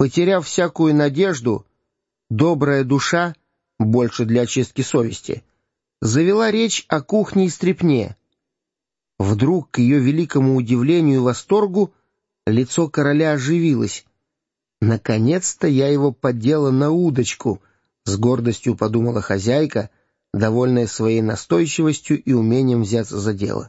Потеряв всякую надежду, добрая душа, больше для очистки совести, завела речь о кухне и стряпне. Вдруг, к ее великому удивлению и восторгу, лицо короля оживилось. «Наконец-то я его поддела на удочку», — с гордостью подумала хозяйка, довольная своей настойчивостью и умением взяться за дело.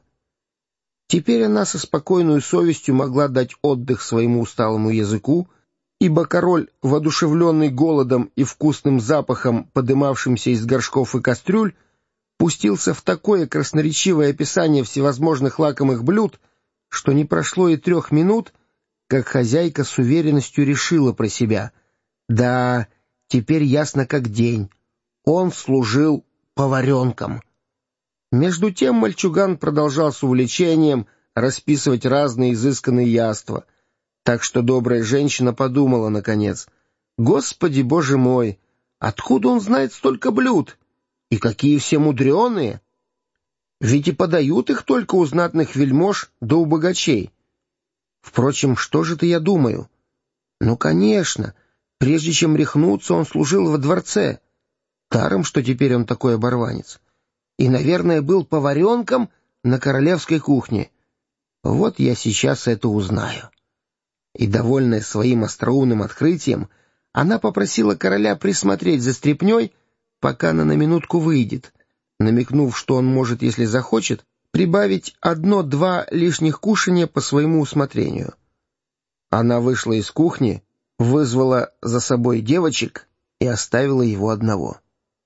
Теперь она со спокойной совестью могла дать отдых своему усталому языку, ибо король, воодушевленный голодом и вкусным запахом, подымавшимся из горшков и кастрюль, пустился в такое красноречивое описание всевозможных лакомых блюд, что не прошло и 3 минут, как хозяйка с уверенностью решила про себя: да, теперь ясно как день, он служил поваренком. Между тем мальчуган продолжал с увлечением расписывать разные изысканные яства, так что добрая женщина подумала, наконец: «Господи, Боже мой, откуда он знает столько блюд? И какие все мудреные! Ведь и подают их только у знатных вельмож да у богачей. Впрочем, что же-то я думаю? Ну, конечно, прежде чем рехнуться, он служил во дворце. Даром, что теперь он такой оборванец. И, наверное, был поваренком на королевской кухне. Вот я сейчас это узнаю». И, довольная своим остроумным открытием, она попросила короля присмотреть за стряпней, пока она на минутку выйдет, намекнув, что он может, если захочет, прибавить 1-2 лишних кушанья по своему усмотрению. Она вышла из кухни, вызвала за собой девочек и оставила его одного.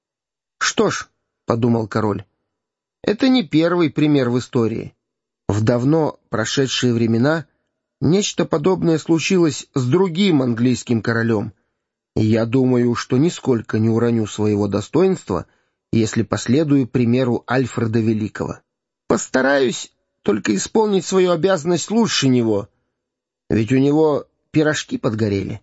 «Что ж», — подумал король, — «это не первый пример в истории. В давно прошедшие времена нечто подобное случилось с другим английским королем, и я думаю, что нисколько не уроню своего достоинства, если последую примеру Альфреда Великого. Постараюсь только исполнить свою обязанность лучше него, ведь у него пирожки подгорели.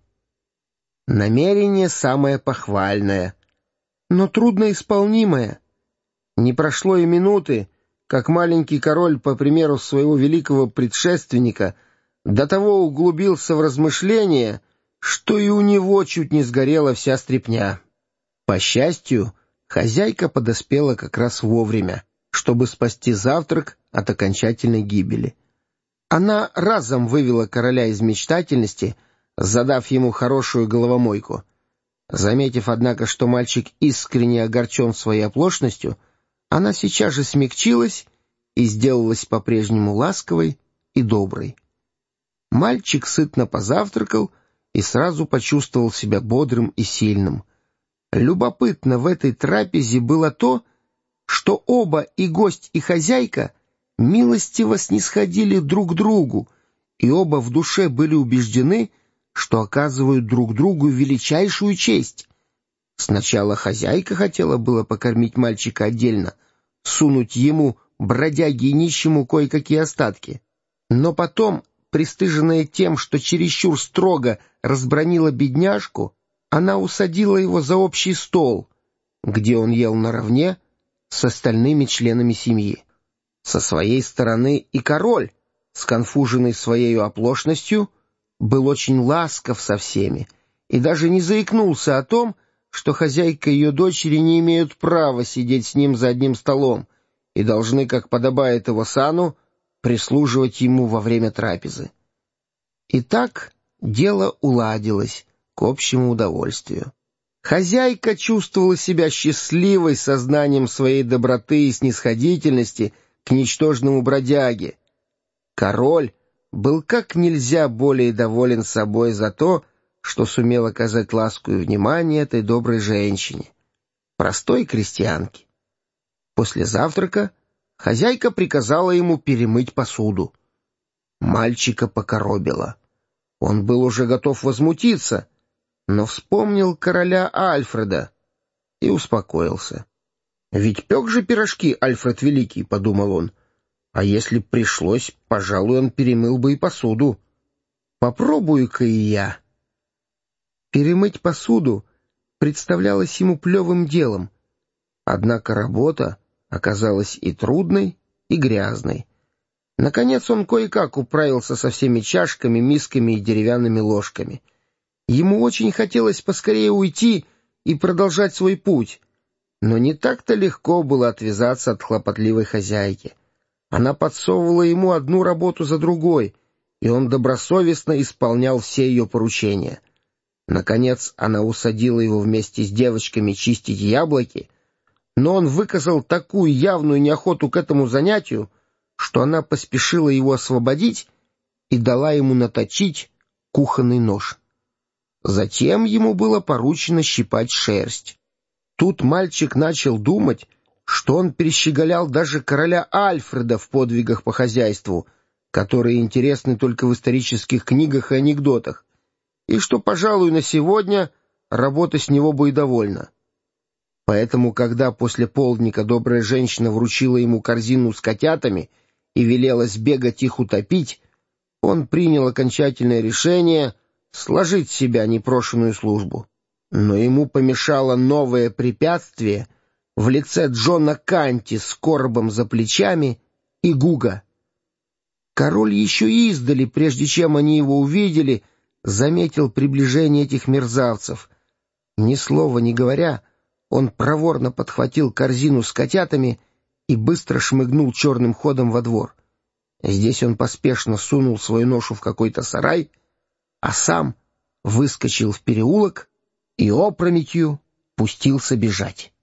Намерение самое похвальное, но трудноисполнимое. Не прошло и минуты, как маленький король, по примеру своего великого предшественника, до того углубился в размышления, что и у него чуть не сгорела вся стряпня. По счастью, хозяйка подоспела как раз вовремя, чтобы спасти завтрак от окончательной гибели. Она разом вывела короля из мечтательности, задав ему хорошую головомойку. Заметив, однако, что мальчик искренне огорчен своей оплошностью, она сейчас же смягчилась и сделалась по-прежнему ласковой и доброй. Мальчик сытно позавтракал и сразу почувствовал себя бодрым и сильным. Любопытно в этой трапезе было то, что оба, и гость, и хозяйка, милостиво снисходили друг к другу, и оба в душе были убеждены, что оказывают друг другу величайшую честь. Сначала хозяйка хотела было покормить мальчика отдельно, сунуть ему, бродяге и нищему, кое-какие остатки. Но потом, пристыженная тем, что чересчур строго разбранила бедняжку, она усадила его за общий стол, где он ел наравне с остальными членами семьи. Со своей стороны и король, сконфуженный своей оплошностью, был очень ласков со всеми и даже не заикнулся о том, что хозяйка и ее дочери не имеют права сидеть с ним за одним столом и должны, как подобает его сану, прислуживать ему во время трапезы. Итак, дело уладилось к общему удовольствию. Хозяйка чувствовала себя счастливой сознанием своей доброты и снисходительности к ничтожному бродяге. Король был как нельзя более доволен собой за то, что сумел оказать ласку и внимание этой доброй женщине, простой крестьянке. После завтрака хозяйка приказала ему перемыть посуду. Мальчика покоробило. Он был уже готов возмутиться, но вспомнил короля Альфреда и успокоился. «Ведь пек же пирожки Альфред Великий», — подумал он, — «а если б пришлось, пожалуй, он перемыл бы и посуду. Попробую-ка и я». Перемыть посуду представлялось ему плевым делом, однако работа оказалась и трудной, и грязной. Наконец он кое-как управился со всеми чашками, мисками и деревянными ложками. Ему очень хотелось поскорее уйти и продолжать свой путь, но не так-то легко было отвязаться от хлопотливой хозяйки. Она подсовывала ему одну работу за другой, и он добросовестно исполнял все ее поручения. Наконец она усадила его вместе с девочками чистить яблоки, но он выказал такую явную неохоту к этому занятию, что она поспешила его освободить и дала ему наточить кухонный нож. Затем ему было поручено щипать шерсть. Тут мальчик начал думать, что он перещеголял даже короля Альфреда в подвигах по хозяйству, которые интересны только в исторических книгах и анекдотах, и что, пожалуй, на сегодня работа с него бы и довольна. Поэтому, когда после полдника добрая женщина вручила ему корзину с котятами и велела сбегать их утопить, он принял окончательное решение сложить с себя непрошенную службу. Но ему помешало новое препятствие в лице Джона Канти с коробом за плечами и Гуга. Король еще издали, прежде чем они его увидели, заметил приближение этих мерзавцев. Ни слова не говоря, он проворно подхватил корзину с котятами и быстро шмыгнул черным ходом во двор. Здесь он поспешно сунул свою ношу в какой-то сарай, а сам выскочил в переулок и опрометью пустился бежать.